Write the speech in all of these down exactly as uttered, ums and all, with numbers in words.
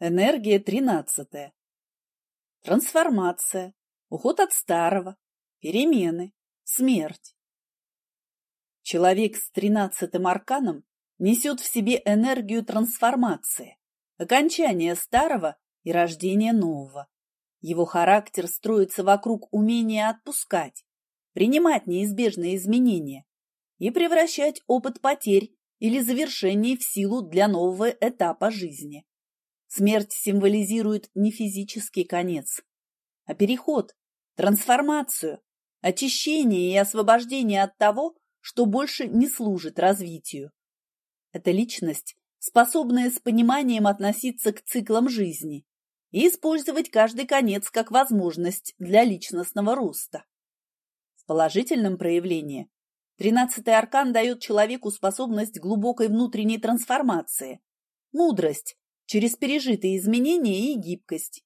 Энергия тринадцатая. Трансформация, уход от старого, перемены, смерть. Человек с тринадцатым арканом несет в себе энергию трансформации, окончания старого и рождения нового. Его характер строится вокруг умения отпускать, принимать неизбежные изменения и превращать опыт потерь или завершений в силу для нового этапа жизни. Смерть символизирует не физический конец, а переход, трансформацию, очищение и освобождение от того, что больше не служит развитию. Это личность, способная с пониманием относиться к циклам жизни и использовать каждый конец как возможность для личностного роста. В положительном проявлении тринадцатый аркан дает человеку способность глубокой внутренней трансформации, мудрость через пережитые изменения и гибкость.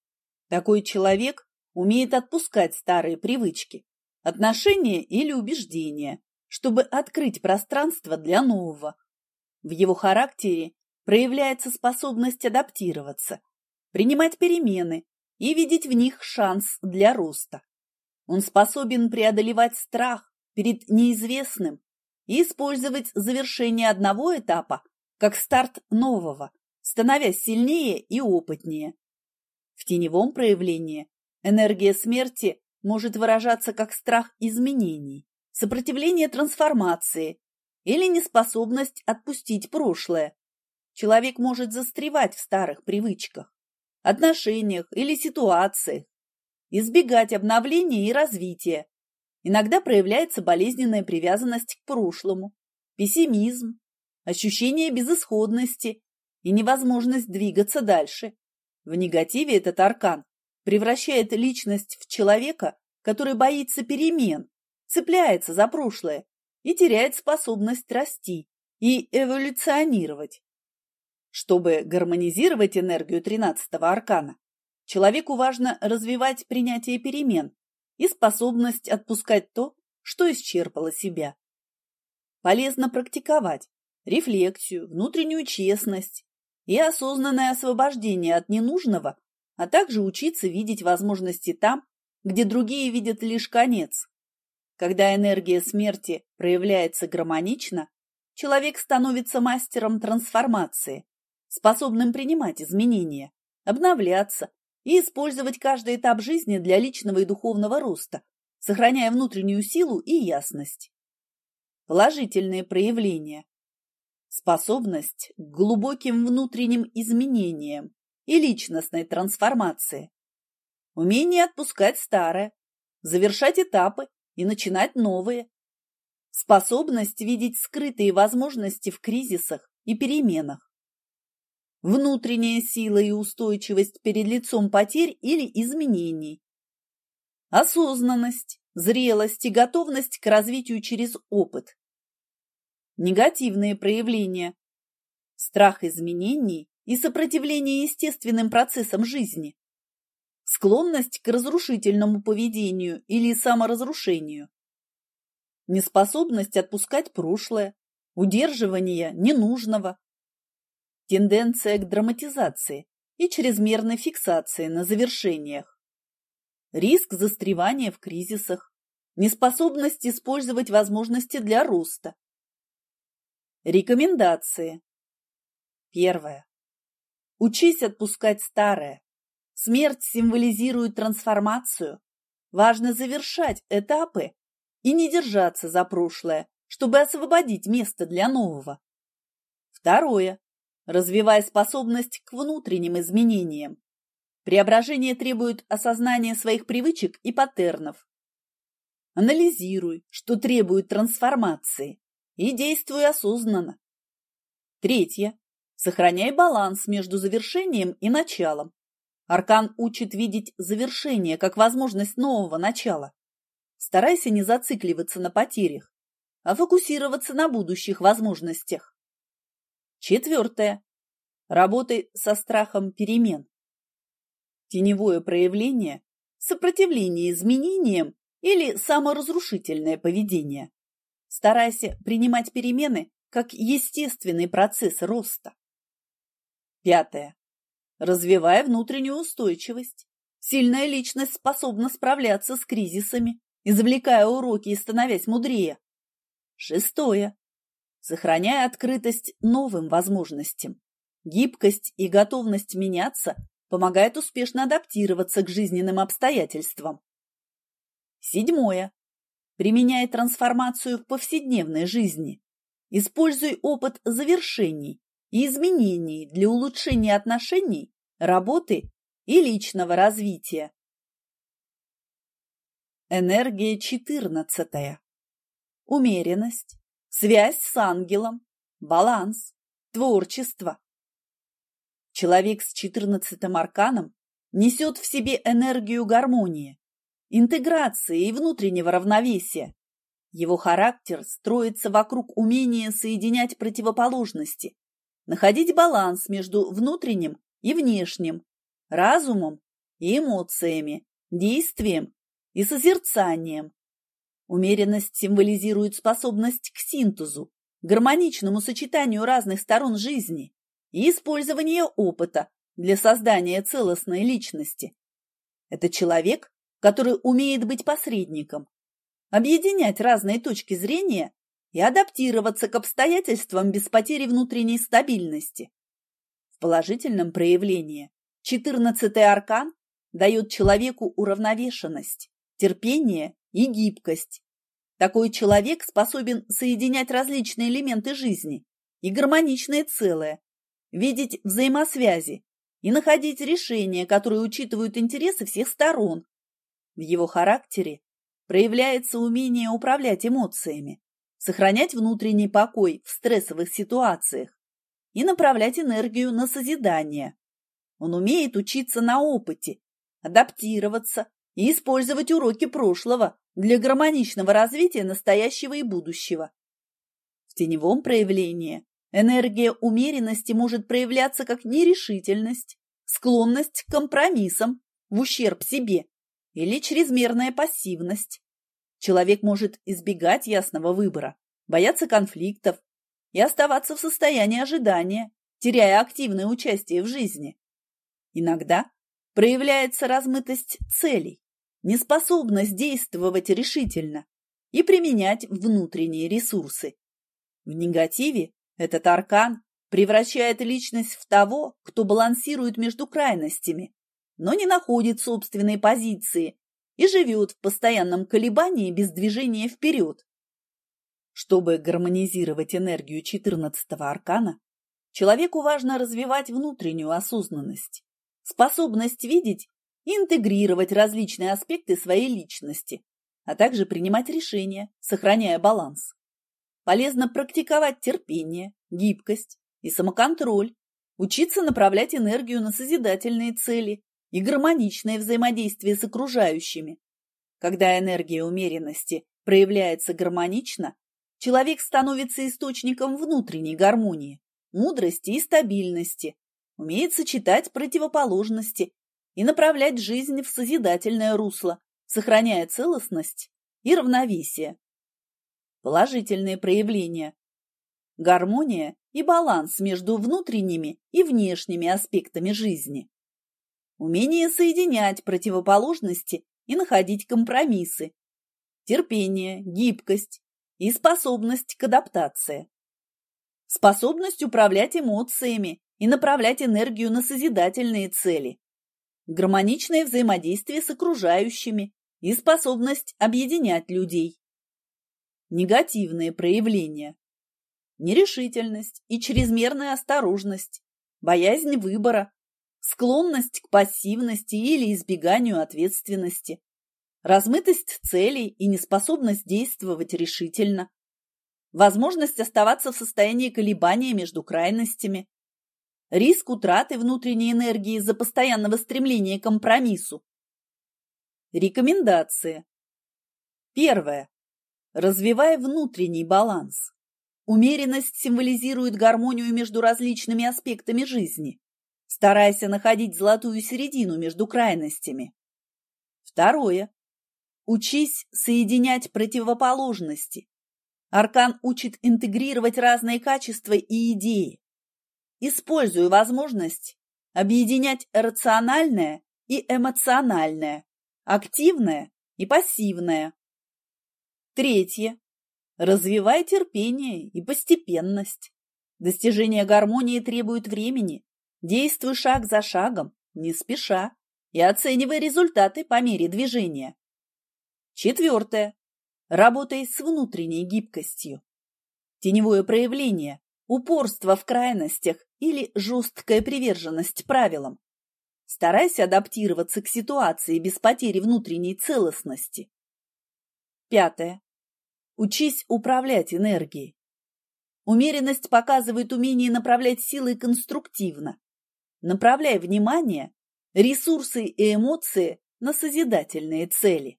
Такой человек умеет отпускать старые привычки, отношения или убеждения, чтобы открыть пространство для нового. В его характере проявляется способность адаптироваться, принимать перемены и видеть в них шанс для роста. Он способен преодолевать страх перед неизвестным и использовать завершение одного этапа как старт нового, становясь сильнее и опытнее. В теневом проявлении энергия смерти может выражаться как страх изменений, сопротивление трансформации или неспособность отпустить прошлое. Человек может застревать в старых привычках, отношениях или ситуациях, избегать обновления и развития. Иногда проявляется болезненная привязанность к прошлому, пессимизм, ощущение безысходности и невозможность двигаться дальше. В негативе этот аркан превращает личность в человека, который боится перемен, цепляется за прошлое и теряет способность расти и эволюционировать. Чтобы гармонизировать энергию тринадцатого аркана, человеку важно развивать принятие перемен и способность отпускать то, что исчерпало себя. Полезно практиковать рефлексию, внутреннюю честность и осознанное освобождение от ненужного, а также учиться видеть возможности там, где другие видят лишь конец. Когда энергия смерти проявляется гармонично, человек становится мастером трансформации, способным принимать изменения, обновляться и использовать каждый этап жизни для личного и духовного роста, сохраняя внутреннюю силу и ясность. Положительные проявления. Способность к глубоким внутренним изменениям и личностной трансформации. Умение отпускать старое, завершать этапы и начинать новые. Способность видеть скрытые возможности в кризисах и переменах. Внутренняя сила и устойчивость перед лицом потерь или изменений. Осознанность, зрелость и готовность к развитию через опыт. Негативные проявления. Страх изменений и сопротивление естественным процессам жизни. Склонность к разрушительному поведению или саморазрушению. Неспособность отпускать прошлое, удерживание ненужного. Тенденция к драматизации и чрезмерной фиксации на завершениях. Риск застревания в кризисах. Неспособность использовать возможности для роста. Рекомендации. Первое. Учись отпускать старое. Смерть символизирует трансформацию. Важно завершать этапы и не держаться за прошлое, чтобы освободить место для нового. Второе. Развивай способность к внутренним изменениям. Преображение требует осознания своих привычек и паттернов. Анализируй, что требует трансформации, и действуй осознанно. Третье. Сохраняй баланс между завершением и началом. Аркан учит видеть завершение как возможность нового начала. Старайся не зацикливаться на потерях, а фокусироваться на будущих возможностях. Четвертое. Работай со страхом перемен. Теневое проявление, сопротивление изменениям или саморазрушительное поведение. Старайся принимать перемены как естественный процесс роста. Пятое. развивая внутреннюю устойчивость. Сильная личность способна справляться с кризисами, извлекая уроки и становясь мудрее. Шестое. Сохраняя открытость новым возможностям. Гибкость и готовность меняться помогает успешно адаптироваться к жизненным обстоятельствам. Седьмое. Применяй трансформацию в повседневной жизни. Используй опыт завершений и изменений для улучшения отношений, работы и личного развития. Энергия четырнадцатая. Умеренность, связь с ангелом, баланс, творчество. Человек с четырнадцатым арканом несет в себе энергию гармонии, интеграции и внутреннего равновесия. Его характер строится вокруг умения соединять противоположности, находить баланс между внутренним и внешним, разумом и эмоциями, действием и созерцанием. Умеренность символизирует способность к синтезу, гармоничному сочетанию разных сторон жизни и использование опыта для создания целостной личности. Это человек, который умеет быть посредником, объединять разные точки зрения и адаптироваться к обстоятельствам без потери внутренней стабильности. В положительном проявлении четырнадцатый аркан дает человеку уравновешенность, терпение и гибкость. Такой человек способен соединять различные элементы жизни и гармоничное целое, видеть взаимосвязи и находить решения, которые учитывают интересы всех сторон. В его характере проявляется умение управлять эмоциями, сохранять внутренний покой в стрессовых ситуациях и направлять энергию на созидание. Он умеет учиться на опыте, адаптироваться и использовать уроки прошлого для гармоничного развития настоящего и будущего. В теневом проявлении энергия умеренности может проявляться как нерешительность, склонность к компромиссам в ущерб себе или чрезмерная пассивность. Человек может избегать ясного выбора, бояться конфликтов и оставаться в состоянии ожидания, теряя активное участие в жизни. Иногда проявляется размытость целей, неспособность действовать решительно и применять внутренние ресурсы. В негативе этот аркан превращает личность в того, кто балансирует между крайностями, но не находит собственной позиции и живет в постоянном колебании без движения вперед. Чтобы гармонизировать энергию четырнадцатого аркана, человеку важно развивать внутреннюю осознанность, способность видеть и интегрировать различные аспекты своей личности, а также принимать решения, сохраняя баланс. Полезно практиковать терпение, гибкость и самоконтроль, учиться направлять энергию на созидательные цели и гармоничное взаимодействие с окружающими. Когда энергия умеренности проявляется гармонично, человек становится источником внутренней гармонии, мудрости и стабильности, умеет сочетать противоположности и направлять жизнь в созидательное русло, сохраняя целостность и равновесие. Положительные проявления. Гармония и баланс между внутренними и внешними аспектами жизни. Умение соединять противоположности и находить компромиссы. Терпение, гибкость и способность к адаптации. Способность управлять эмоциями и направлять энергию на созидательные цели. Гармоничное взаимодействие с окружающими и способность объединять людей. Негативные проявления. Нерешительность и чрезмерная осторожность, боязнь выбора, склонность к пассивности или избеганию ответственности, размытость целей и неспособность действовать решительно, возможность оставаться в состоянии колебания между крайностями, риск утраты внутренней энергии из-за постоянного стремления к компромиссу. Рекомендации. Первое. Развивай внутренний баланс. Умеренность символизирует гармонию между различными аспектами жизни. Старайся находить золотую середину между крайностями. Второе. Учись соединять противоположности. Аркан учит интегрировать разные качества и идеи. Используй возможность объединять рациональное и эмоциональное, активное и пассивное. Третье. Развивай терпение и постепенность. Достижение гармонии требует времени. Действуй шаг за шагом, не спеша, и оценивай результаты по мере движения. Четвертое. Работай с внутренней гибкостью. Теневое проявление, упорство в крайностях или жесткая приверженность правилам. Старайся адаптироваться к ситуации без потери внутренней целостности. Пятое. Учись управлять энергией. Умеренность показывает умение направлять силы конструктивно. Направляй внимание, ресурсы и эмоции на созидательные цели.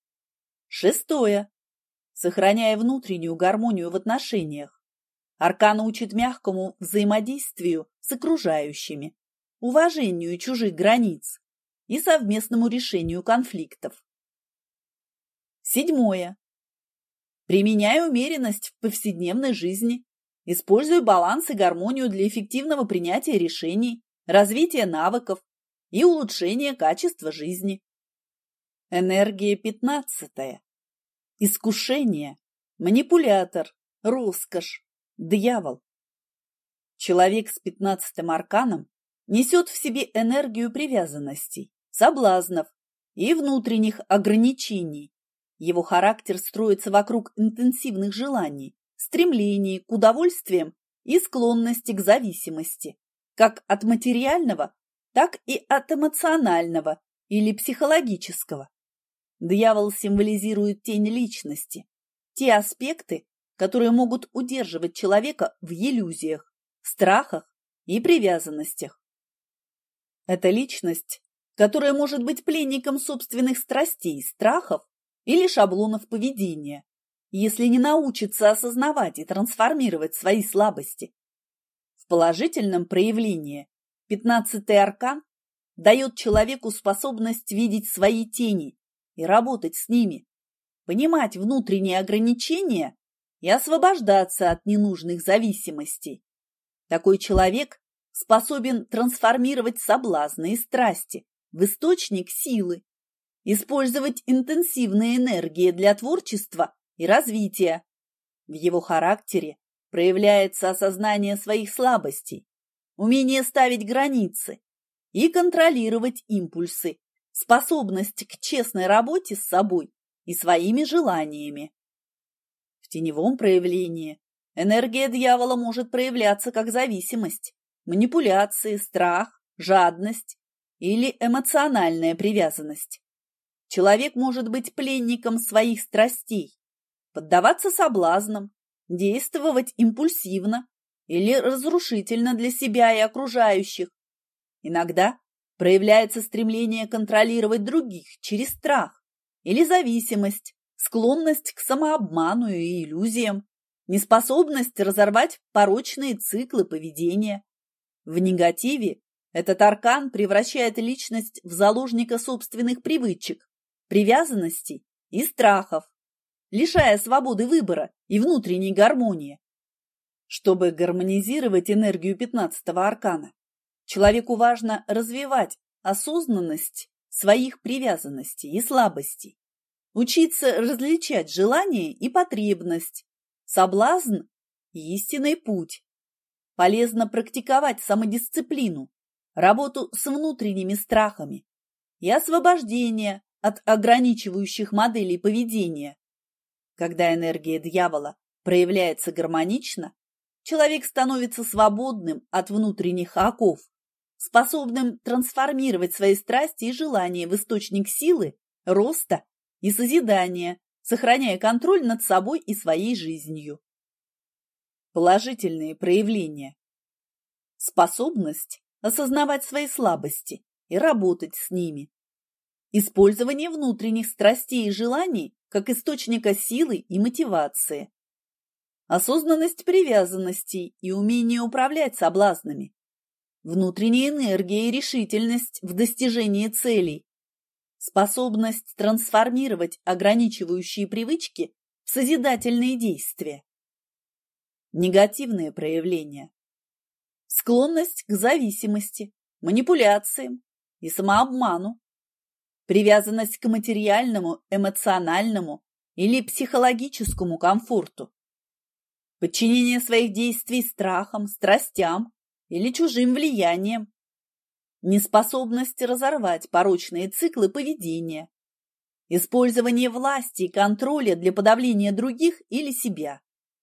Шестое. Сохраняя внутреннюю гармонию в отношениях. Аркан учит мягкому взаимодействию с окружающими, уважению чужих границ и совместному решению конфликтов. Седьмое. Применяй умеренность в повседневной жизни. Используй баланс и гармонию для эффективного принятия решений, развития навыков и улучшения качества жизни. Энергия пятнадцатая. Искушение, манипулятор, роскошь, дьявол. Человек с пятнадцатым арканом несет в себе энергию привязанностей, соблазнов и внутренних ограничений. Его характер строится вокруг интенсивных желаний, стремлений к удовольствиям и склонности к зависимости, как от материального, так и от эмоционального или психологического. Дьявол символизирует тень личности, те аспекты, которые могут удерживать человека в иллюзиях, страхах и привязанностях. Это личность, которая может быть пленником собственных страстей, страхов или шаблонов поведения, если не научится осознавать и трансформировать свои слабости. В положительном проявлении пятнадцатый аркан дает человеку способность видеть свои тени и работать с ними, понимать внутренние ограничения и освобождаться от ненужных зависимостей. Такой человек способен трансформировать соблазны и страсти в источник силы, использовать интенсивные энергии для творчества и развития. В его характере проявляется осознание своих слабостей, умение ставить границы и контролировать импульсы, способность к честной работе с собой и своими желаниями. В теневом проявлении энергия дьявола может проявляться как зависимость, манипуляции, страх, жадность или эмоциональная привязанность. Человек может быть пленником своих страстей, поддаваться соблазнам, действовать импульсивно или разрушительно для себя и окружающих. Иногда проявляется стремление контролировать других через страх или зависимость, склонность к самообману и иллюзиям, неспособность разорвать порочные циклы поведения. В негативе этот аркан превращает личность в заложника собственных привычек, привязанностей и страхов, лишая свободы выбора и внутренней гармонии. Чтобы гармонизировать энергию пятнадцатого аркана, человеку важно развивать осознанность своих привязанностей и слабостей, учиться различать желание и потребность, соблазн и истинный путь. Полезно практиковать самодисциплину, работу с внутренними страхами и освобождение от ограничивающих моделей поведения. Когда энергия дьявола проявляется гармонично, человек становится свободным от внутренних оков, способным трансформировать свои страсти и желания в источник силы, роста и созидания, сохраняя контроль над собой и своей жизнью. Положительные проявления. Способность осознавать свои слабости и работать с ними. Использование внутренних страстей и желаний как источника силы и мотивации. Осознанность привязанностей и умение управлять соблазнами. Внутренняя энергия и решительность в достижении целей. Способность трансформировать ограничивающие привычки в созидательные действия. Негативные проявления. Склонность к зависимости, манипуляциям и самообману. Привязанность к материальному, эмоциональному или психологическому комфорту. Подчинение своих действий страхам, страстям или чужим влиянием. Неспособность разорвать порочные циклы поведения. Использование власти и контроля для подавления других или себя.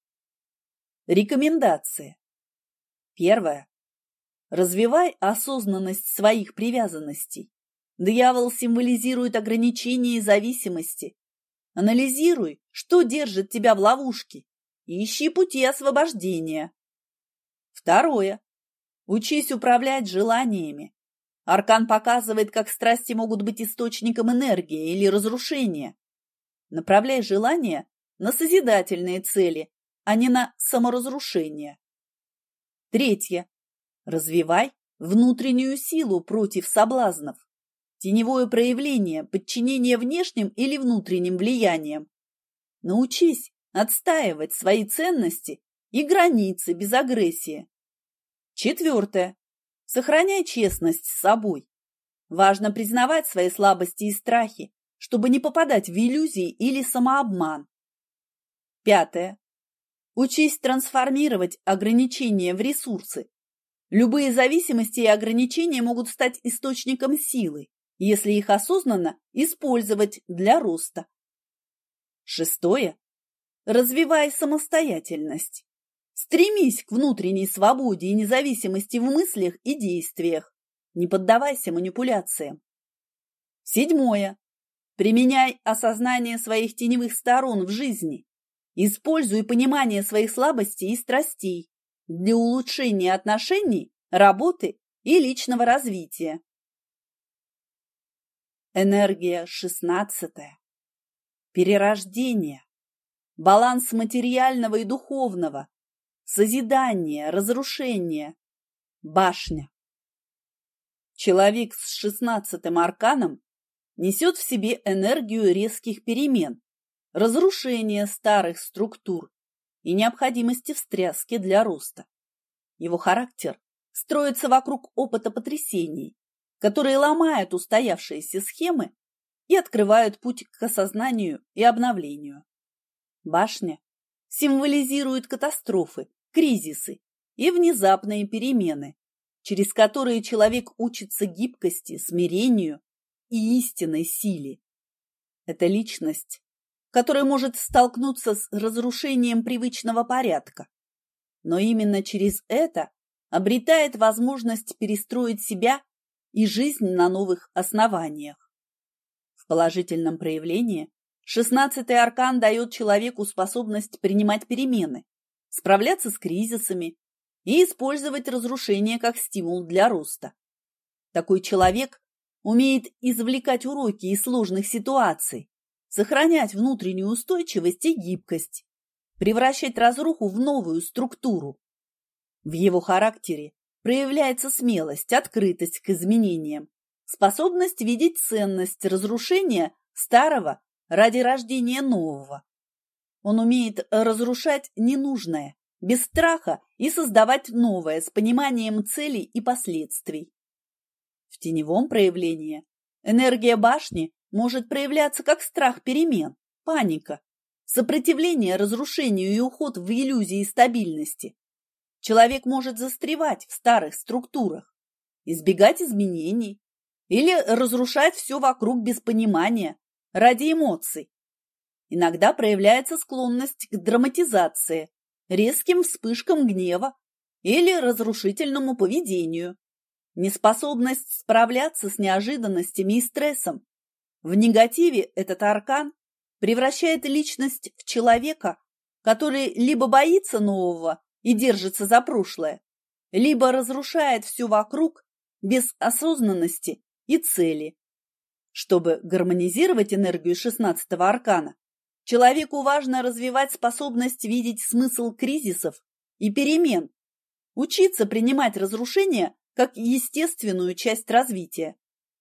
Рекомендации. Первое. Развивай осознанность своих привязанностей. Дьявол символизирует ограничения и зависимости. Анализируй, что держит тебя в ловушке, и ищи пути освобождения. Второе. Учись управлять желаниями. Аркан показывает, как страсти могут быть источником энергии или разрушения. Направляй желания на созидательные цели, а не на саморазрушение. Третье. Развивай внутреннюю силу против соблазнов. Теневое проявление, подчинение внешним или внутренним влияниям. Научись отстаивать свои ценности и границы без агрессии. Четвертое. Сохраняй честность с собой. Важно признавать свои слабости и страхи, чтобы не попадать в иллюзии или самообман. Пятое. Учись трансформировать ограничения в ресурсы. Любые зависимости и ограничения могут стать источником силы, если их осознанно использовать для роста. Шестое. Развивай самостоятельность. Стремись к внутренней свободе и независимости в мыслях и действиях. Не поддавайся манипуляциям. Седьмое. Применяй осознание своих теневых сторон в жизни. Используй понимание своих слабостей и страстей для улучшения отношений, работы и личного развития. Энергия шестнадцатая. Перерождение. Баланс материального и духовного. Созидание, разрушение. Башня. Человек с шестнадцатым арканом несет в себе энергию резких перемен, разрушения старых структур и необходимости встряски для роста. Его характер строится вокруг опыта потрясений, которые ломают устоявшиеся схемы и открывают путь к осознанию и обновлению. Башня символизирует катастрофы, кризисы и внезапные перемены, через которые человек учится гибкости, смирению и истинной силе. Это личность, которая может столкнуться с разрушением привычного порядка, но именно через это обретает возможность перестроить себя и жизнь на новых основаниях. В положительном проявлении шестнадцатый аркан дает человеку способность принимать перемены, справляться с кризисами и использовать разрушение как стимул для роста. Такой человек умеет извлекать уроки из сложных ситуаций, сохранять внутреннюю устойчивость и гибкость, превращать разруху в новую структуру. В его характере проявляется смелость, открытость к изменениям, способность видеть ценность разрушения старого ради рождения нового. Он умеет разрушать ненужное, без страха и создавать новое с пониманием целей и последствий. В теневом проявлении энергия башни может проявляться как страх перемен, паника, сопротивление разрушению и уход в иллюзии стабильности. Человек может застревать в старых структурах, избегать изменений или разрушать все вокруг без понимания, ради эмоций. Иногда проявляется склонность к драматизации, резким вспышкам гнева или разрушительному поведению, неспособность справляться с неожиданностями и стрессом. В негативе этот аркан превращает личность в человека, который либо боится нового и держится за прошлое, либо разрушает все вокруг без осознанности и цели. Чтобы гармонизировать энергию шестнадцатого аркана, человеку важно развивать способность видеть смысл кризисов и перемен, учиться принимать разрушения как естественную часть развития.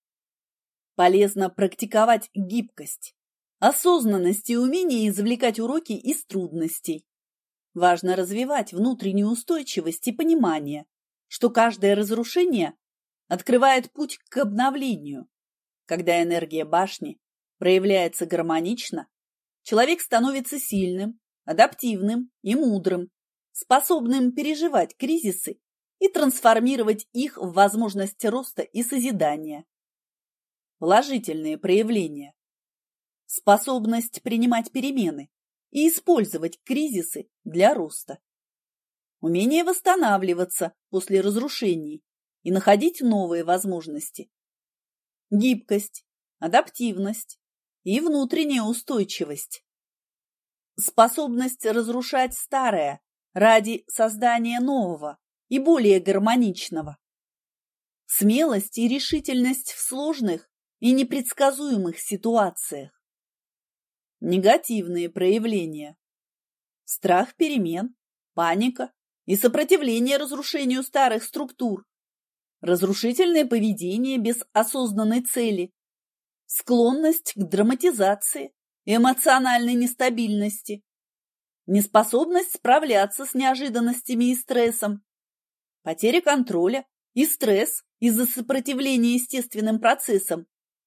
Полезно практиковать гибкость, осознанность и умение извлекать уроки из трудностей. Важно развивать внутреннюю устойчивость и понимание, что каждое разрушение открывает путь к обновлению. Когда энергия башни проявляется гармонично, человек становится сильным, адаптивным и мудрым, способным переживать кризисы и трансформировать их в возможность роста и созидания. Положительные проявления. Способность принимать перемены и использовать кризисы для роста. Умение восстанавливаться после разрушений и находить новые возможности. Гибкость, адаптивность и внутренняя устойчивость. Способность разрушать старое ради создания нового и более гармоничного. Смелость и решительность в сложных и непредсказуемых ситуациях. Негативные проявления. Страх перемен, паника и сопротивление разрушению старых структур. Разрушительное поведение без осознанной цели. Склонность к драматизации, эмоциональной нестабильности. Неспособность справляться с неожиданностями и стрессом. Потеря контроля и стресс из-за сопротивления естественным процессам.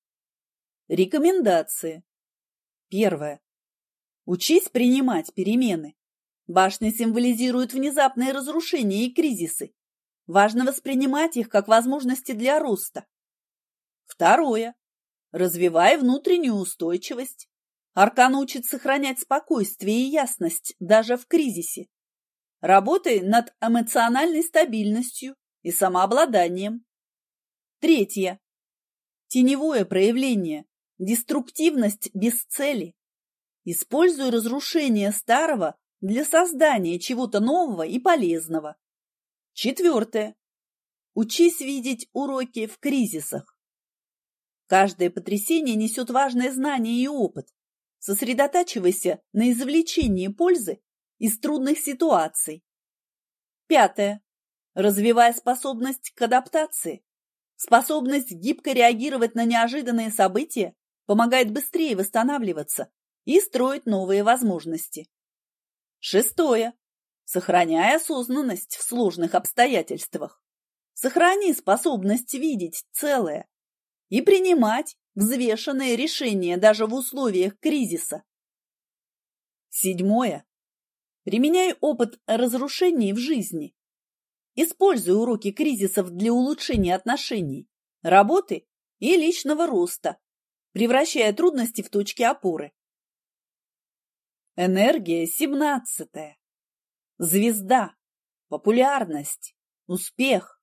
Рекомендации. Первое. Учись принимать перемены. Башня символизирует внезапные разрушения и кризисы. Важно воспринимать их как возможности для роста. Второе. Развивай внутреннюю устойчивость. Аркан учит сохранять спокойствие и ясность даже в кризисе. Работай над эмоциональной стабильностью и самообладанием. Третье. Теневое проявление. Деструктивность без цели. Используй разрушение старого для создания чего-то нового и полезного. Четвертое. Учись видеть уроки в кризисах. Каждое потрясение несет важное знание и опыт. Сосредотачивайся на извлечении пользы из трудных ситуаций. Пятое. Развивай способность к адаптации. Способность гибко реагировать на неожиданные события помогает быстрее восстанавливаться и строить новые возможности. Шестое. Сохраняй осознанность в сложных обстоятельствах. Сохрани способность видеть целое и принимать взвешенные решения даже в условиях кризиса. Седьмое. Применяй опыт разрушений в жизни. Используй уроки кризисов для улучшения отношений, работы и личного роста, превращая трудности в точки опоры. Энергия семнадцатая. Звезда, популярность, успех.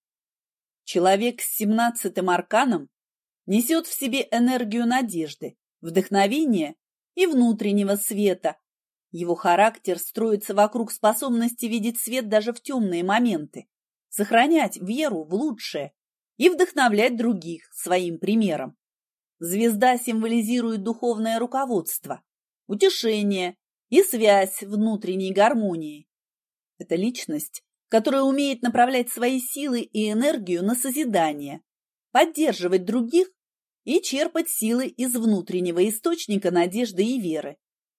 Человек с семнадцатым арканом несет в себе энергию надежды, вдохновения и внутреннего света. Его характер строится вокруг способности видеть свет даже в темные моменты, сохранять веру в лучшее и вдохновлять других своим примером. Звезда символизирует духовное руководство, утешение и связь внутренней гармонии. Это личность, которая умеет направлять свои силы и энергию на созидание, поддерживать других и черпать силы из внутреннего источника надежды и веры.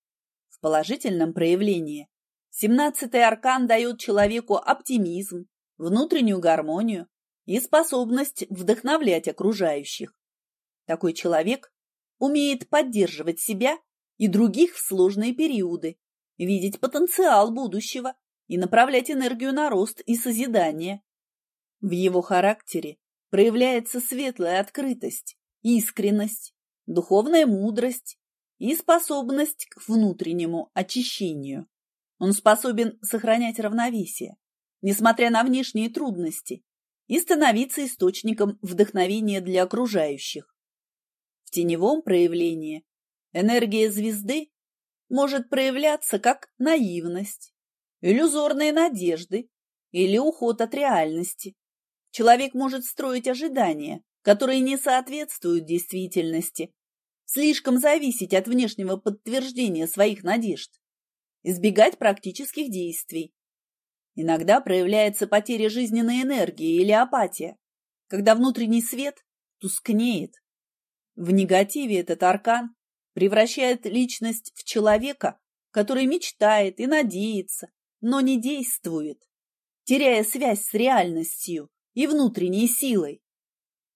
В положительном проявлении семнадцатый аркан дает человеку оптимизм, внутреннюю гармонию и способность вдохновлять окружающих. Такой человек умеет поддерживать себя и других в сложные периоды, видеть потенциал будущего и направлять энергию на рост и созидание. В его характере проявляется светлая открытость, искренность, духовная мудрость и способность к внутреннему очищению. Он способен сохранять равновесие, несмотря на внешние трудности, и становиться источником вдохновения для окружающих. В теневом проявлении энергия звезды может проявляться как наивность, иллюзорные надежды или уход от реальности. Человек может строить ожидания, которые не соответствуют действительности, слишком зависеть от внешнего подтверждения своих надежд, избегать практических действий. Иногда проявляется потеря жизненной энергии или апатия, когда внутренний свет тускнеет. В негативе этот аркан превращает личность в человека, который мечтает и надеется, но не действует, теряя связь с реальностью и внутренней силой.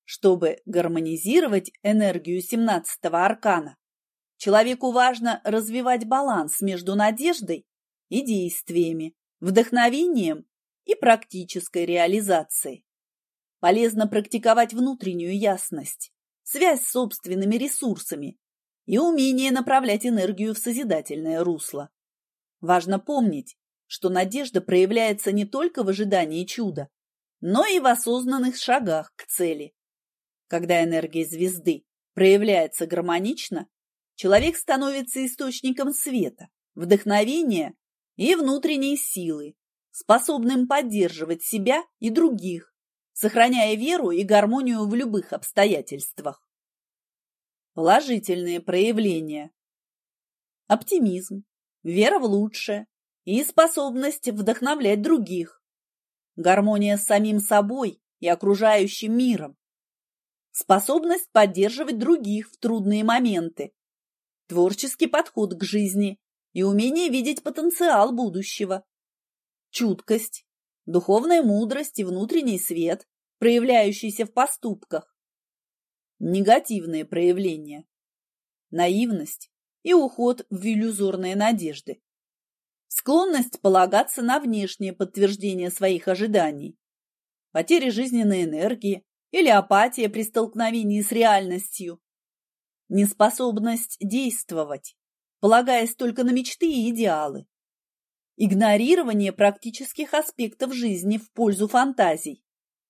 Чтобы гармонизировать энергию семнадцатого аркана, человеку важно развивать баланс между надеждой и действиями, вдохновением и практической реализацией. Полезно практиковать внутреннюю ясность, связь с собственными ресурсами и умение направлять энергию в созидательное русло. Важно помнить, что надежда проявляется не только в ожидании чуда, но и в осознанных шагах к цели. Когда энергия звезды проявляется гармонично, человек становится источником света, вдохновения и внутренней силы, способным поддерживать себя и других, сохраняя веру и гармонию в любых обстоятельствах. Положительные проявления. Оптимизм, вера в лучшее и способность вдохновлять других. Гармония с самим собой и окружающим миром. Способность поддерживать других в трудные моменты. Творческий подход к жизни и умение видеть потенциал будущего. Чуткость, духовная мудрость и внутренний свет, проявляющийся в поступках. Негативные проявления. Наивность и уход в иллюзорные надежды. Склонность полагаться на внешнее подтверждение своих ожиданий. Потеря жизненной энергии или апатия при столкновении с реальностью. Неспособность действовать, полагаясь только на мечты и идеалы. Игнорирование практических аспектов жизни в пользу фантазий.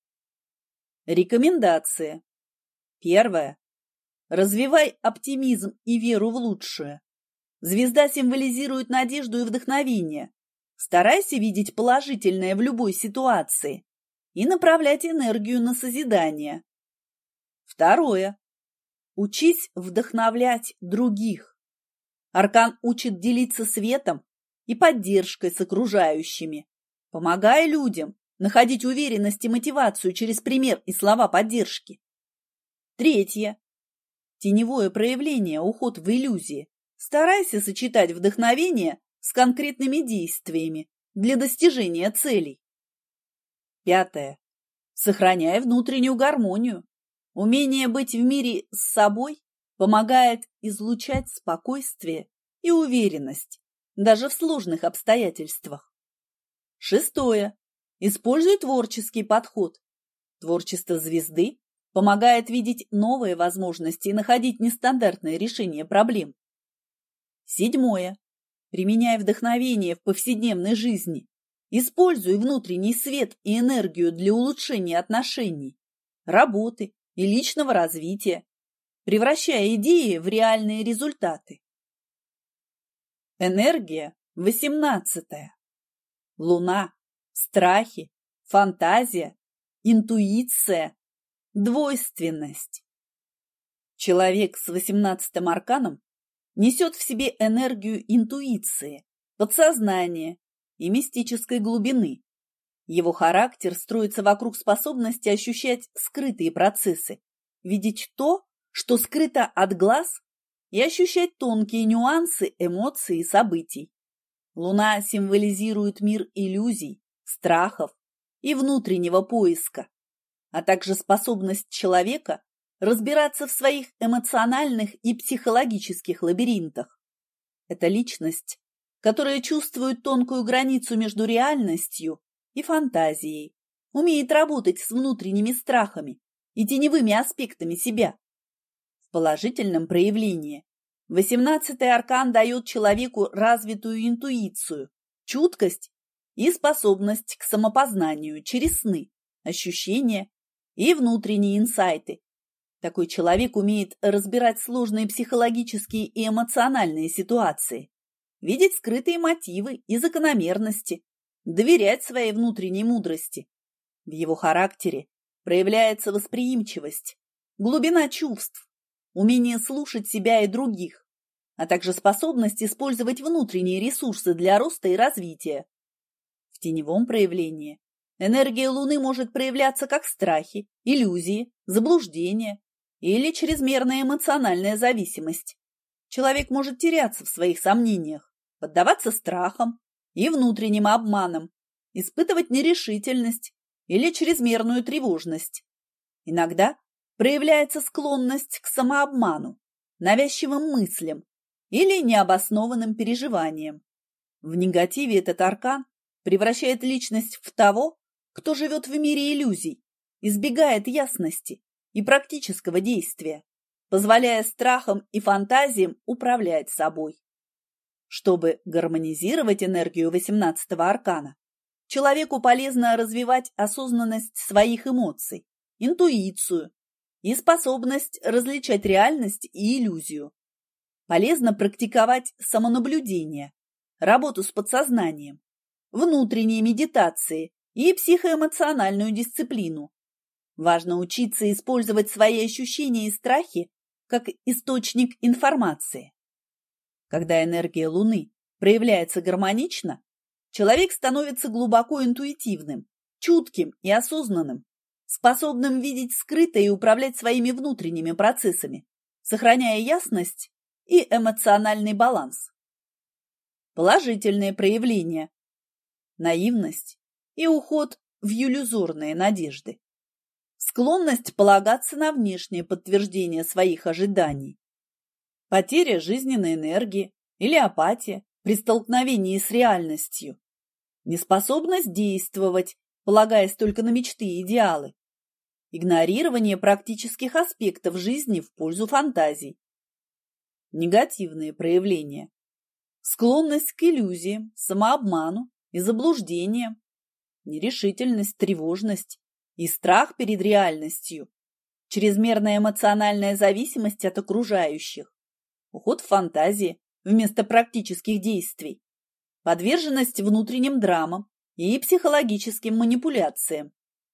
Рекомендация. Первое. Развивай оптимизм и веру в лучшее. Звезда символизирует надежду и вдохновение. Старайся видеть положительное в любой ситуации и направлять энергию на созидание. Второе. Учись вдохновлять других. Аркан учит делиться светом и поддержкой с окружающими, помогая людям находить уверенность и мотивацию через пример и слова поддержки. Третье. Теневое проявление, уход в иллюзии. Старайся сочетать вдохновение с конкретными действиями для достижения целей. Пятое. Сохраняй внутреннюю гармонию. Умение быть в мире с собой помогает излучать спокойствие и уверенность, даже в сложных обстоятельствах. Шестое. Используй творческий подход. Творчество звезды помогает видеть новые возможности и находить нестандартные решения проблем. Седьмое. Применяй вдохновение в повседневной жизни. Используй внутренний свет и энергию для улучшения отношений, работы и личного развития, превращая идеи в реальные результаты. Энергия восемнадцатая. Луна, страхи, фантазия, интуиция, двойственность. Человек с восемнадцатым арканом несет в себе энергию интуиции, подсознания и мистической глубины. Его характер строится вокруг способности ощущать скрытые процессы, видеть то, что скрыто от глаз, и ощущать тонкие нюансы эмоций и событий. Луна символизирует мир иллюзий, страхов и внутреннего поиска, а также способность человека разбираться в своих эмоциональных и психологических лабиринтах. Это личность, которая чувствует тонкую границу между реальностью и фантазией, умеет работать с внутренними страхами и теневыми аспектами себя. В положительном проявлении восемнадцатый аркан дает человеку развитую интуицию, чуткость и способность к самопознанию через сны, ощущения и внутренние инсайты. Такой человек умеет разбирать сложные психологические и эмоциональные ситуации, видеть скрытые мотивы и закономерности, доверять своей внутренней мудрости. В его характере проявляется восприимчивость, глубина чувств, умение слушать себя и других, а также способность использовать внутренние ресурсы для роста и развития. В теневом проявлении энергия Луны может проявляться как страхи, иллюзии, заблуждения или чрезмерная эмоциональная зависимость. Человек может теряться в своих сомнениях, поддаваться страхам и внутренним обманам, испытывать нерешительность или чрезмерную тревожность. Иногда проявляется склонность к самообману, навязчивым мыслям или необоснованным переживаниям. В негативе этот аркан превращает личность в того, кто живет в мире иллюзий, избегает ясности и практического действия, позволяя страхам и фантазиям управлять собой. Чтобы гармонизировать энергию восемнадцатого аркана, человеку полезно развивать осознанность своих эмоций, интуицию и способность различать реальность и иллюзию. Полезно практиковать самонаблюдение, работу с подсознанием, внутренние медитации и психоэмоциональную дисциплину. Важно учиться использовать свои ощущения и страхи как источник информации. Когда энергия Луны проявляется гармонично, человек становится глубоко интуитивным, чутким и осознанным, способным видеть скрытое и управлять своими внутренними процессами, сохраняя ясность и эмоциональный баланс. Положительные проявления: наивность и уход в иллюзорные надежды. Склонность полагаться на внешнее подтверждение своих ожиданий. Потеря жизненной энергии или апатия при столкновении с реальностью. Неспособность действовать, полагаясь только на мечты и идеалы. Игнорирование практических аспектов жизни в пользу фантазий. Негативные проявления: склонность к иллюзиям, самообману и заблуждениям, нерешительность, тревожность и страх перед реальностью, чрезмерная эмоциональная зависимость от окружающих, уход в фантазии вместо практических действий, подверженность внутренним драмам и психологическим манипуляциям.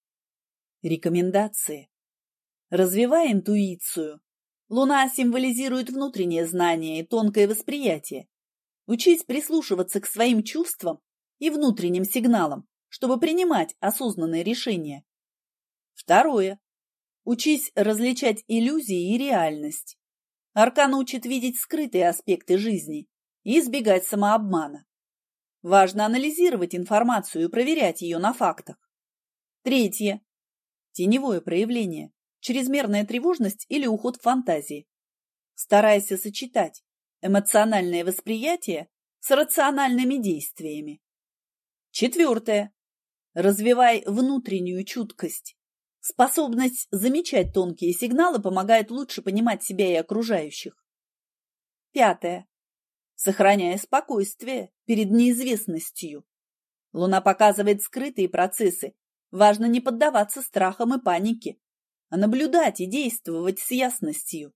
Рекомендации. Развивай интуицию. Луна символизирует внутреннее знание и тонкое восприятие. Учись прислушиваться к своим чувствам и внутренним сигналам, чтобы принимать осознанные решения. Второе. Учись различать иллюзии и реальность. Аркан учит видеть скрытые аспекты жизни и избегать самообмана. Важно анализировать информацию и проверять ее на фактах. Третье. Теневое проявление: чрезмерная тревожность или уход в фантазии. Старайся сочетать эмоциональное восприятие с рациональными действиями. Четвертое. Развивай внутреннюю чуткость. Способность замечать тонкие сигналы помогает лучше понимать себя и окружающих. Пятое. Сохраняя спокойствие перед неизвестностью. Луна показывает скрытые процессы. Важно не поддаваться страхам и панике, а наблюдать и действовать с ясностью.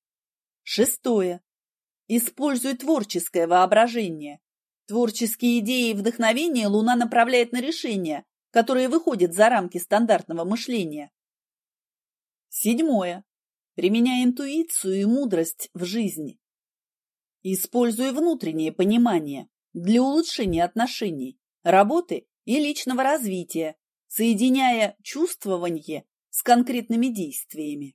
Шестое. Используй творческое воображение. Творческие идеи и вдохновение Луна направляет на решения, которые выходят за рамки стандартного мышления. Седьмое. Применяй интуицию и мудрость в жизни. Используй внутреннее понимание для улучшения отношений, работы и личного развития, соединяя чувствование с конкретными действиями.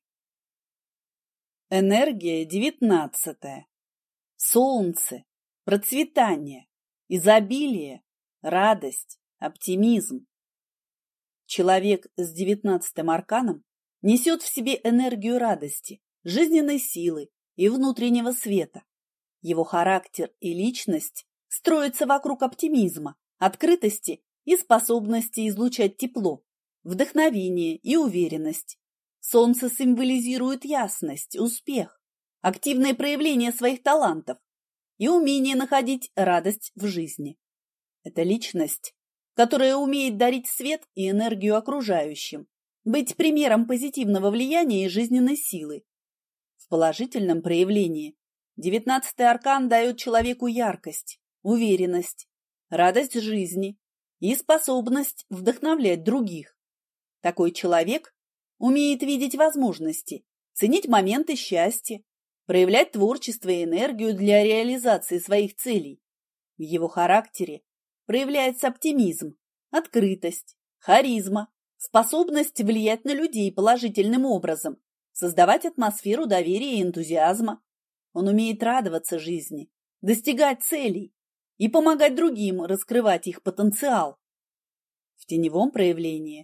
Энергия девятнадцатая. Солнце, процветание, изобилие, радость, оптимизм. Человек с девятнадцатым арканом несет в себе энергию радости, жизненной силы и внутреннего света. Его характер и личность строятся вокруг оптимизма, открытости и способности излучать тепло, вдохновение и уверенность. Солнце символизирует ясность, успех, активное проявление своих талантов и умение находить радость в жизни. Это личность, которая умеет дарить свет и энергию окружающим, быть примером позитивного влияния и жизненной силы. В положительном проявлении девятнадцатый аркан дает человеку яркость, уверенность, радость жизни и способность вдохновлять других. Такой человек умеет видеть возможности, ценить моменты счастья, проявлять творчество и энергию для реализации своих целей. В его характере проявляется оптимизм, открытость, харизма, способность влиять на людей положительным образом, создавать атмосферу доверия и энтузиазма. Он умеет радоваться жизни, достигать целей и помогать другим раскрывать их потенциал. В теневом проявлении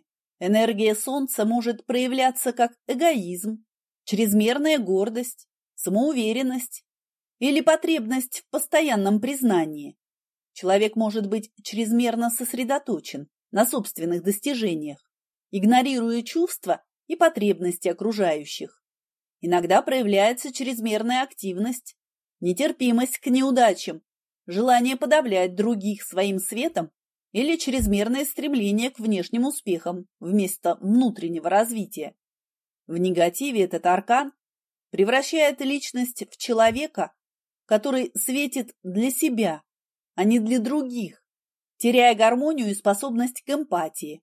Энергия Солнца может проявляться как эгоизм, чрезмерная гордость, самоуверенность или потребность в постоянном признании. Человек может быть чрезмерно сосредоточен на собственных достижениях, игнорируя чувства и потребности окружающих. Иногда проявляется чрезмерная активность, нетерпимость к неудачам, желание подавлять других своим светом или чрезмерное стремление к внешним успехам вместо внутреннего развития. В негативе этот аркан превращает личность в человека, который светит для себя, а не для других, теряя гармонию и способность к эмпатии.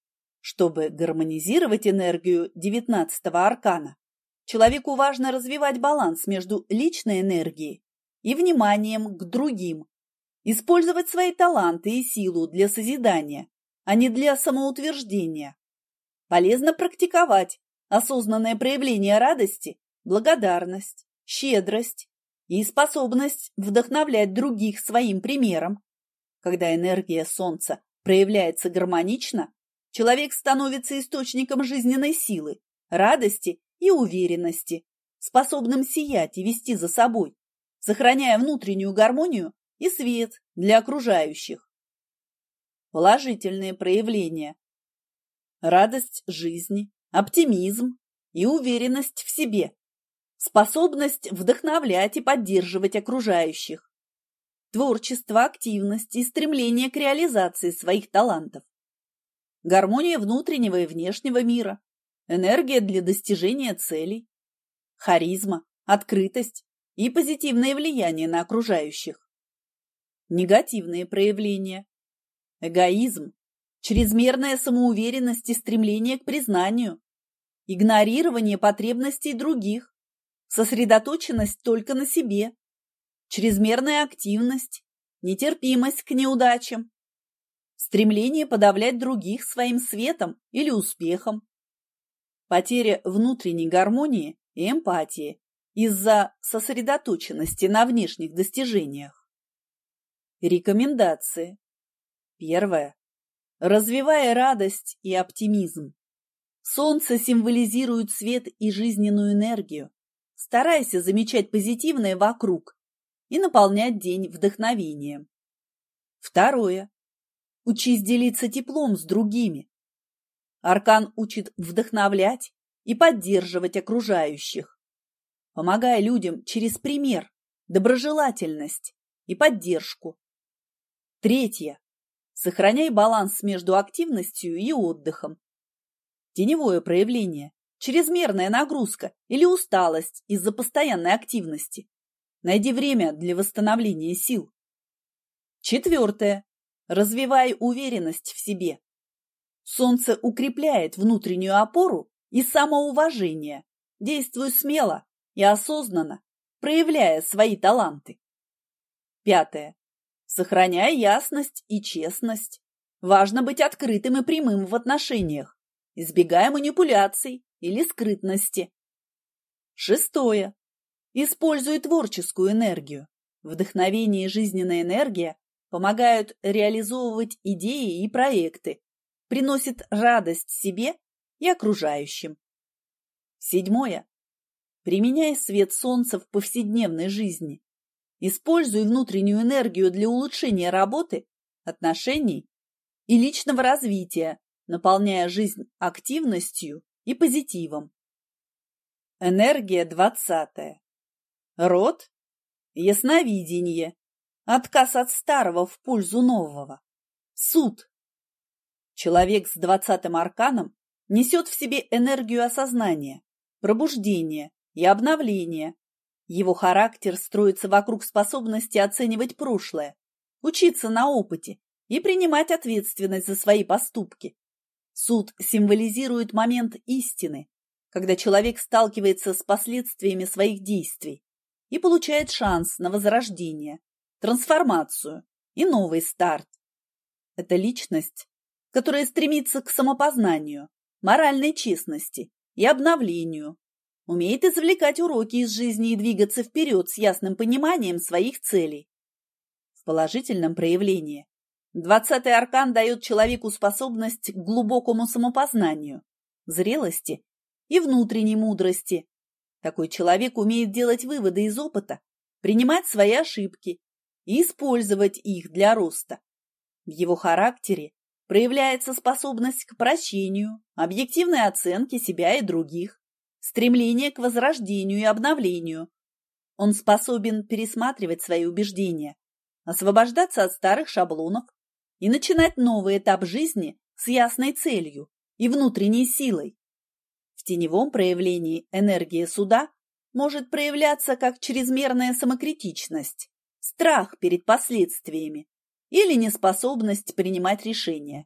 Чтобы гармонизировать энергию девятнадцатого аркана, человеку важно развивать баланс между личной энергией и вниманием к другим, использовать свои таланты и силу для созидания, а не для самоутверждения. Полезно практиковать осознанное проявление радости, благодарность, щедрость и способность вдохновлять других своим примером. Когда энергия Солнца проявляется гармонично, человек становится источником жизненной силы, радости и уверенности, способным сиять и вести за собой, сохраняя внутреннюю гармонию и свет для окружающих. Положительные проявления: радость жизни, оптимизм и уверенность в себе, способность вдохновлять и поддерживать окружающих, творчество, активность и стремление к реализации своих талантов, гармония внутреннего и внешнего мира, энергия для достижения целей, харизма, открытость и позитивное влияние на окружающих. Негативные проявления: эгоизм, чрезмерная самоуверенность и стремление к признанию, игнорирование потребностей других, сосредоточенность только на себе, чрезмерная активность, нетерпимость к неудачам, стремление подавлять других своим светом или успехом, потеря внутренней гармонии и эмпатии из-за сосредоточенности на внешних достижениях. Рекомендации. Первое. Развивая радость и оптимизм. Солнце символизирует свет и жизненную энергию. Старайся замечать позитивное вокруг и наполнять день вдохновением. Второе. Учись делиться теплом с другими. Аркан учит вдохновлять и поддерживать окружающих, помогая людям через пример, доброжелательность и поддержку. Третье. Сохраняй баланс между активностью и отдыхом. Теневое проявление, чрезмерная нагрузка или усталость из-за постоянной активности. Найди время для восстановления сил. Четвертое. Развивай уверенность в себе. Солнце укрепляет внутреннюю опору и самоуважение. Действуй смело и осознанно, проявляя свои таланты. Пятое. Сохраняй ясность и честность. Важно быть открытым и прямым в отношениях, избегая манипуляций или скрытности. Шестое. Используй творческую энергию. Вдохновение и жизненная энергия помогают реализовывать идеи и проекты, приносят радость себе и окружающим. Седьмое. Применяй свет солнца в повседневной жизни. Используй внутреннюю энергию для улучшения работы, отношений и личного развития, наполняя жизнь активностью и позитивом. Энергия двадцатая. Род – ясновидение, отказ от старого в пользу нового. Суд. Человек с двадцатым арканом несет в себе энергию осознания, пробуждения и обновления. Его характер строится вокруг способности оценивать прошлое, учиться на опыте и принимать ответственность за свои поступки. Суд символизирует момент истины, когда человек сталкивается с последствиями своих действий и получает шанс на возрождение, трансформацию и новый старт. Это личность, которая стремится к самопознанию, моральной честности и обновлению, умеет извлекать уроки из жизни и двигаться вперед с ясным пониманием своих целей. В положительном проявлении Двадцатый аркан дает человеку способность к глубокому самопознанию, зрелости и внутренней мудрости. Такой человек умеет делать выводы из опыта, принимать свои ошибки и использовать их для роста. В его характере проявляется способность к прощению, объективной оценке себя и других, стремление к возрождению и обновлению. Он способен пересматривать свои убеждения, освобождаться от старых шаблонов и начинать новый этап жизни с ясной целью и внутренней силой. В теневом проявлении энергия суда может проявляться как чрезмерная самокритичность, страх перед последствиями или неспособность принимать решения.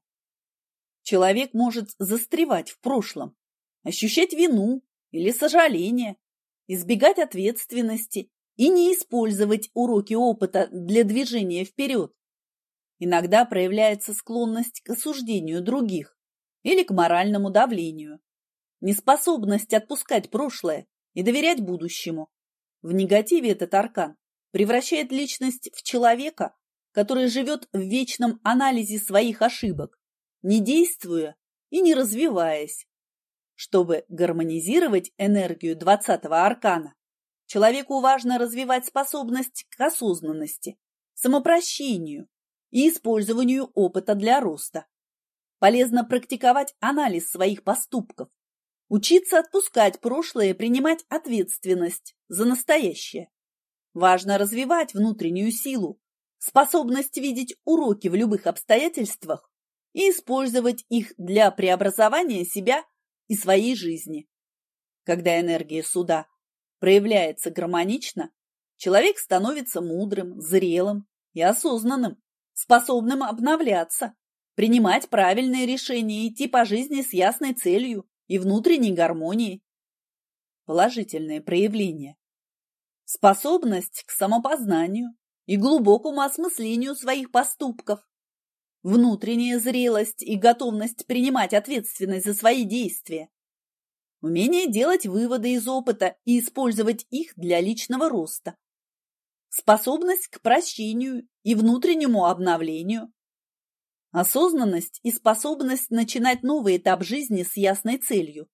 Человек может застревать в прошлом, ощущать вину или сожаление, избегать ответственности и не использовать уроки опыта для движения вперед. Иногда проявляется склонность к осуждению других или к моральному давлению, неспособность отпускать прошлое и доверять будущему. В негативе этот аркан превращает личность в человека, который живет в вечном анализе своих ошибок, не действуя и не развиваясь. Чтобы гармонизировать энергию двадцатого аркана, человеку важно развивать способность к осознанности, самопрощению и использованию опыта для роста. Полезно практиковать анализ своих поступков, учиться отпускать прошлое и принимать ответственность за настоящее. Важно развивать внутреннюю силу, способность видеть уроки в любых обстоятельствах и использовать их для преобразования себя и своей жизни. Когда энергия суда проявляется гармонично, человек становится мудрым, зрелым и осознанным, способным обновляться, принимать правильные решения и идти по жизни с ясной целью и внутренней гармонией. Положительные проявления. Способность к самопознанию и глубокому осмыслению своих поступков. Внутренняя зрелость и готовность принимать ответственность за свои действия. Умение делать выводы из опыта и использовать их для личного роста. Способность к прощению и внутреннему обновлению. Осознанность и способность начинать новый этап жизни с ясной целью.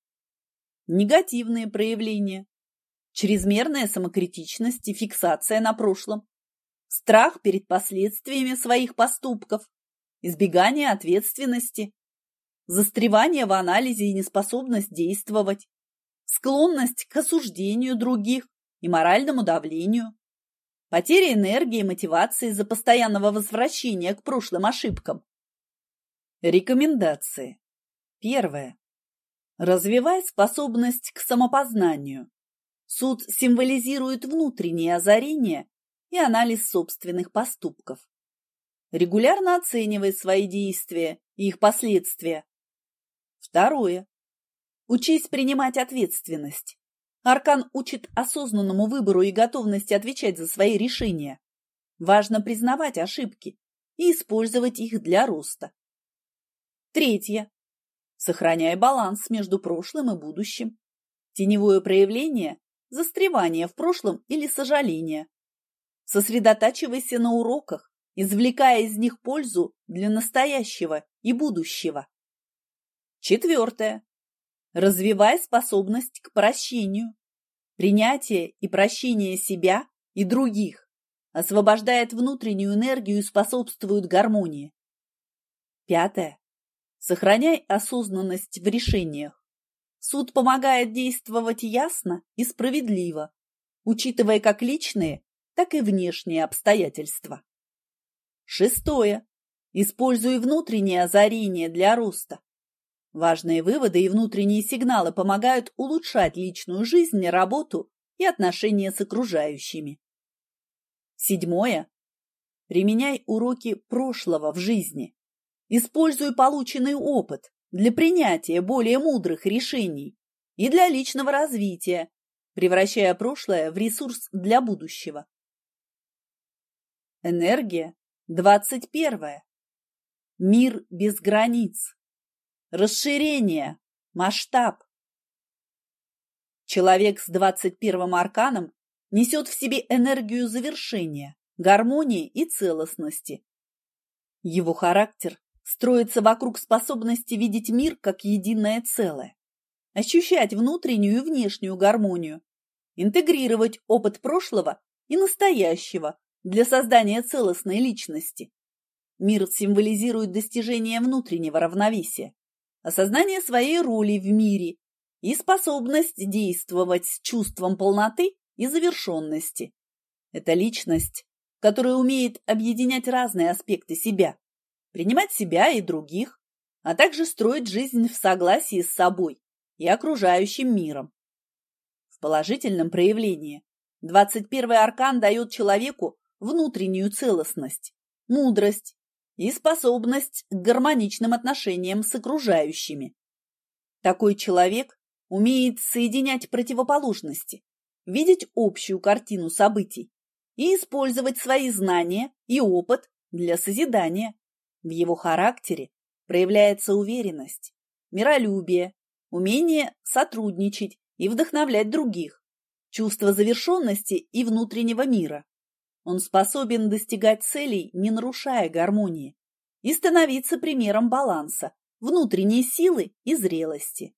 Негативные проявления. Чрезмерная самокритичность и фиксация на прошлом. Страх перед последствиями своих поступков. Избегание ответственности. Застревание в анализе и неспособность действовать. Склонность к осуждению других и моральному давлению. Потеря энергии и мотивации из-за постоянного возвращения к прошлым ошибкам. Рекомендации. Первое. Развивай способность к самопознанию. Суд символизирует внутреннее озарение и анализ собственных поступков. Регулярно оценивай свои действия и их последствия. Второе. Учись принимать ответственность. Аркан учит осознанному выбору и готовности отвечать за свои решения. Важно признавать ошибки и использовать их для роста. Третье. Сохраняй баланс между прошлым и будущим. Теневое проявление – застревание в прошлом или сожаление. Сосредотачивайся на уроках, извлекая из них пользу для настоящего и будущего. Четвертое. Развивай способность к прощению. Принятие и прощение себя и других освобождает внутреннюю энергию и способствует гармонии. Пятое. Сохраняй осознанность в решениях. Суд помогает действовать ясно и справедливо, учитывая как личные, так и внешние обстоятельства. Шестое. Используй внутреннее озарение для роста. Важные выводы и внутренние сигналы помогают улучшать личную жизнь, работу и отношения с окружающими. Седьмое. Применяй уроки прошлого в жизни. Используй полученный опыт для принятия более мудрых решений и для личного развития, превращая прошлое в ресурс для будущего. Энергия двадцать первая. Мир без границ. Расширение, масштаб. Человек с двадцать первым арканом несет в себе энергию завершения, гармонии и целостности. Его характер строится вокруг способности видеть мир как единое целое, ощущать внутреннюю и внешнюю гармонию, интегрировать опыт прошлого и настоящего для создания целостной личности. Мир символизирует достижение внутреннего равновесия, осознание своей роли в мире и способность действовать с чувством полноты и завершенности. Это личность, которая умеет объединять разные аспекты себя, принимать себя и других, а также строить жизнь в согласии с собой и окружающим миром. В положительном проявлении двадцать первый аркан дает человеку внутреннюю целостность, мудрость и способность к гармоничным отношениям с окружающими. Такой человек умеет соединять противоположности, видеть общую картину событий и использовать свои знания и опыт для созидания. В его характере проявляется уверенность, миролюбие, умение сотрудничать и вдохновлять других, чувство завершенности и внутреннего мира. Он способен достигать целей, не нарушая гармонии, и становиться примером баланса, внутренней силы и зрелости.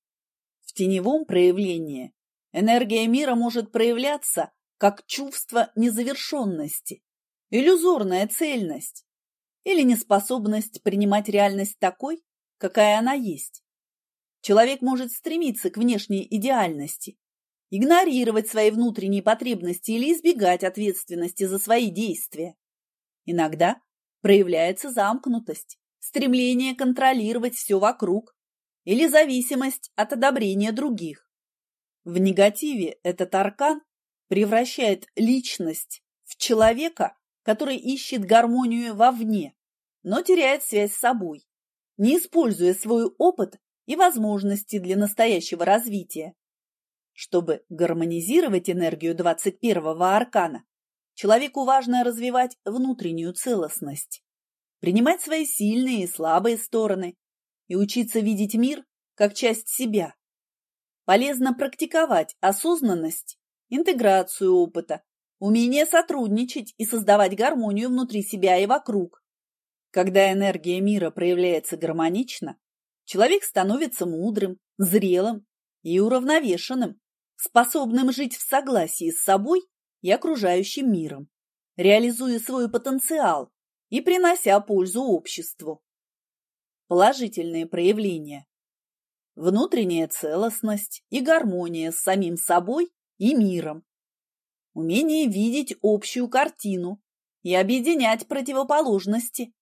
В теневом проявлении энергия мира может проявляться как чувство незавершенности, иллюзорная цельность или неспособность принимать реальность такой, какая она есть. Человек может стремиться к внешней идеальности, игнорировать свои внутренние потребности или избегать ответственности за свои действия. Иногда проявляется замкнутость, стремление контролировать все вокруг или зависимость от одобрения других. В негативе этот аркан превращает личность в человека, который ищет гармонию вовне, но теряет связь с собой, не используя свой опыт и возможности для настоящего развития. Чтобы гармонизировать энергию двадцать первого аркана, человеку важно развивать внутреннюю целостность, принимать свои сильные и слабые стороны и учиться видеть мир как часть себя. Полезно практиковать осознанность, интеграцию опыта, умение сотрудничать и создавать гармонию внутри себя и вокруг. Когда энергия мира проявляется гармонично, человек становится мудрым, зрелым и уравновешенным, способным жить в согласии с собой и окружающим миром, реализуя свой потенциал и принося пользу обществу. Положительные проявления. Внутренняя целостность и гармония с самим собой и миром. Умение видеть общую картину и объединять противоположности.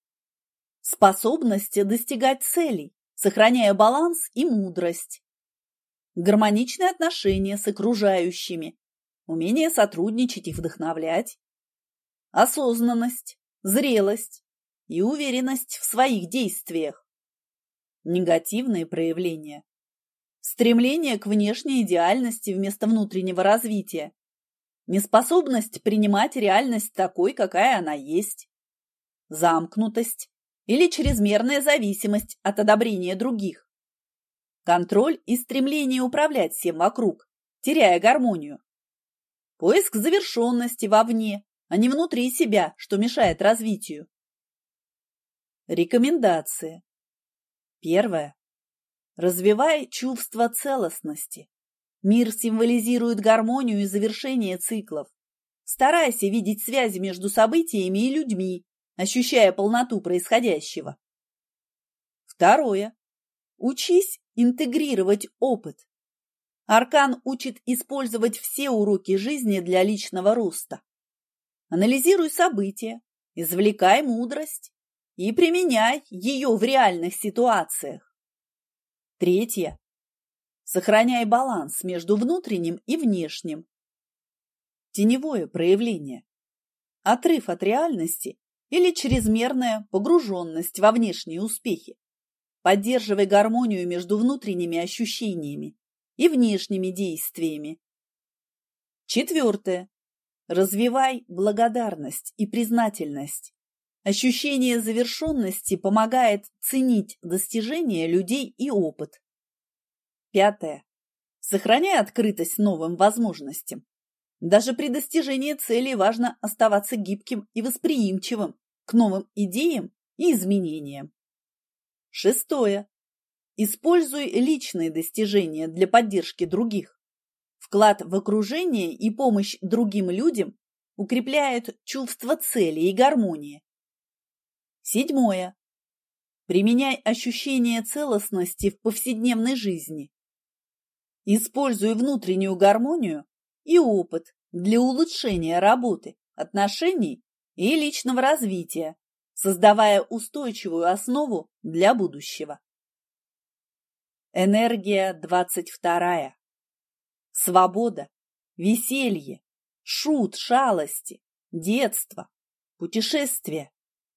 Способность достигать целей, сохраняя баланс и мудрость. Гармоничные отношения с окружающими, умение сотрудничать и вдохновлять. Осознанность, зрелость и уверенность в своих действиях. Негативные проявления. Стремление к внешней идеальности вместо внутреннего развития. Неспособность принимать реальность такой, какая она есть. Замкнутость или чрезмерная зависимость от одобрения других. Контроль и стремление управлять всем вокруг, теряя гармонию. Поиск завершенности вовне, а не внутри себя, что мешает развитию. Рекомендации. Первое. Развивай чувство целостности. Мир символизирует гармонию и завершение циклов. Старайся видеть связи между событиями и людьми, ощущая полноту происходящего. Второе. Учись интегрировать опыт. Аркан учит использовать все уроки жизни для личного роста. Анализируй события, извлекай мудрость и применяй ее в реальных ситуациях. Третье. Сохраняй баланс между внутренним и внешним. Теневое проявление. Отрыв от реальности или чрезмерная погруженность во внешние успехи. Поддерживай гармонию между внутренними ощущениями и внешними действиями. Четвертое. Развивай благодарность и признательность. Ощущение завершенности помогает ценить достижения людей и опыт. Пятое. Сохраняй открытость новым возможностям. Даже при достижении цели важно оставаться гибким и восприимчивым к новым идеям и изменениям. Шестое. Используй личные достижения для поддержки других. Вклад в окружение и помощь другим людям укрепляют чувство цели и гармонии. Седьмое. Применяй ощущение целостности в повседневной жизни. Используй внутреннюю гармонию и опыт для улучшения работы, отношений и личного развития, создавая устойчивую основу для будущего. Энергия двадцать вторая. Свобода, веселье, шут, шалости, детство, путешествия.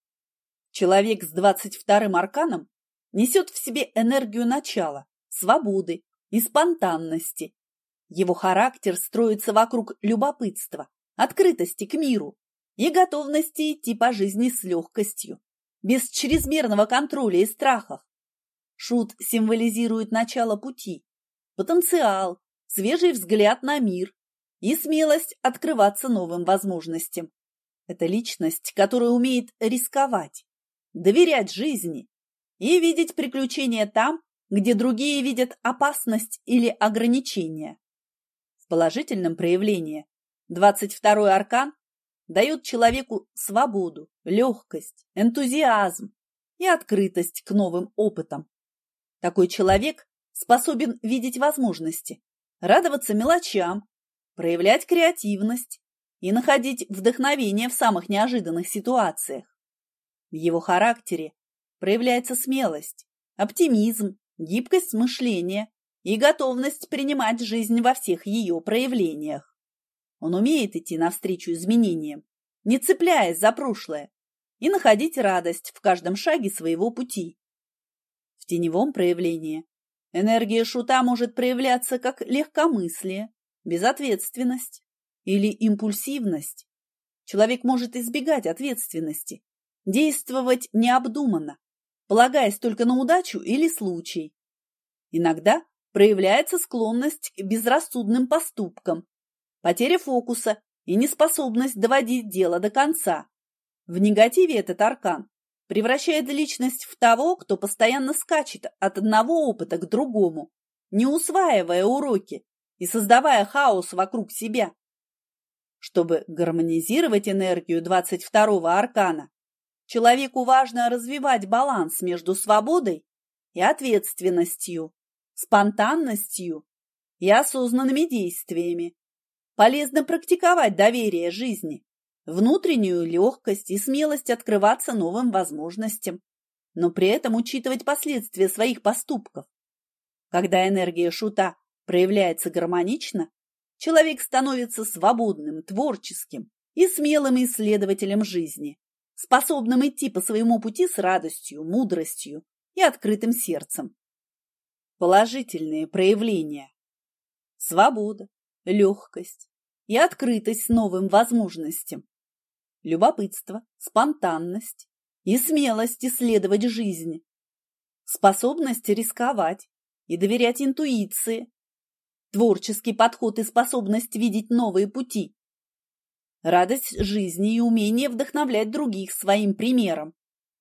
Человек с двадцать вторым арканом несет в себе энергию начала, свободы и спонтанности. Его характер строится вокруг любопытства, открытости к миру и готовности идти по жизни с легкостью, без чрезмерного контроля и страхов. Шут символизирует начало пути, потенциал, свежий взгляд на мир и смелость открываться новым возможностям. Это личность, которая умеет рисковать, доверять жизни и видеть приключения там, где другие видят опасность или ограничения. В положительном проявлении двадцать второй аркан дает человеку свободу, легкость, энтузиазм и открытость к новым опытам. Такой человек способен видеть возможности, радоваться мелочам, проявлять креативность и находить вдохновение в самых неожиданных ситуациях. В его характере проявляется смелость, оптимизм, гибкость мышления и готовность принимать жизнь во всех ее проявлениях. Он умеет идти навстречу изменениям, не цепляясь за прошлое, и находить радость в каждом шаге своего пути. В теневом проявлении энергия шута может проявляться как легкомыслие, безответственность или импульсивность. Человек может избегать ответственности, действовать необдуманно, полагаясь только на удачу или случай. Иногда проявляется склонность к безрассудным поступкам, потеря фокуса и неспособность доводить дело до конца. В негативе этот аркан превращает личность в того, кто постоянно скачет от одного опыта к другому, не усваивая уроки и создавая хаос вокруг себя. Чтобы гармонизировать энергию двадцать второго аркана, человеку важно развивать баланс между свободой и ответственностью, спонтанностью и осознанными действиями. Полезно практиковать доверие жизни, внутреннюю легкость и смелость открываться новым возможностям, но при этом учитывать последствия своих поступков. Когда энергия шута проявляется гармонично, человек становится свободным, творческим и смелым исследователем жизни, способным идти по своему пути с радостью, мудростью и открытым сердцем. Положительные проявления: свобода, легкость и открытость новым возможностям, любопытство, спонтанность и смелость исследовать жизнь, способность рисковать и доверять интуиции, творческий подход и способность видеть новые пути, радость жизни и умение вдохновлять других своим примером.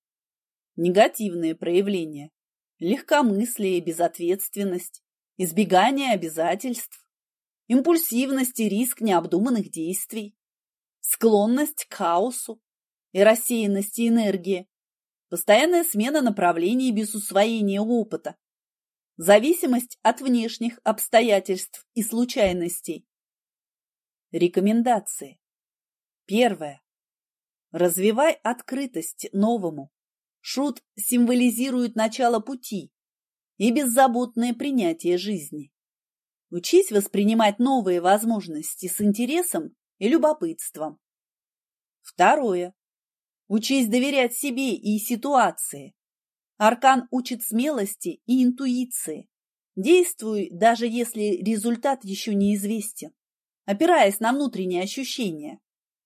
Негативные проявления: легкомыслие и безответственность, избегание обязательств, импульсивность и риск необдуманных действий, склонность к хаосу и рассеянности энергии, постоянная смена направлений без усвоения опыта, зависимость от внешних обстоятельств и случайностей. Рекомендации. Первое. Развивай открытость новому. Шут символизирует начало пути и беззаботное принятие жизни. Учись воспринимать новые возможности с интересом и любопытством. Второе. Учись доверять себе и ситуации. Аркан учит смелости и интуиции. Действуй, даже если результат еще неизвестен, опираясь на внутренние ощущения.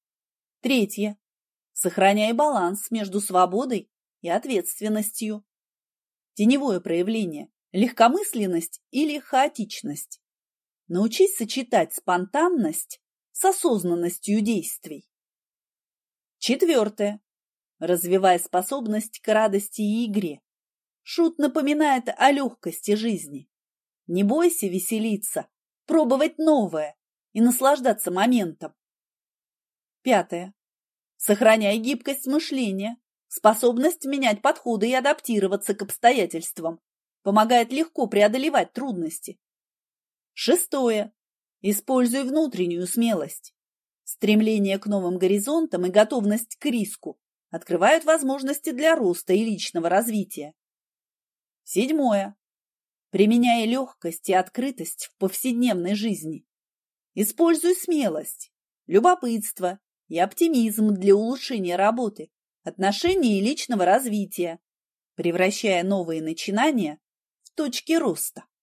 Третье. Сохраняй баланс между свободой и ответственностью. Теневое проявление: легкомысленность или хаотичность. Научись сочетать спонтанность с осознанностью действий. Четвертое. развивая способность к радости и игре. Шут напоминает о легкости жизни. Не бойся веселиться, пробовать новое и наслаждаться моментом. Пятое. Сохраняй гибкость мышления, способность менять подходы и адаптироваться к обстоятельствам. Помогает легко преодолевать трудности. Шестое. Используй внутреннюю смелость. Стремление к новым горизонтам и готовность к риску открывают возможности для роста и личного развития. Седьмое. Применяй легкость и открытость в повседневной жизни. Используй смелость, любопытство и оптимизм для улучшения работы, отношений и личного развития, превращая новые начинания в точки роста.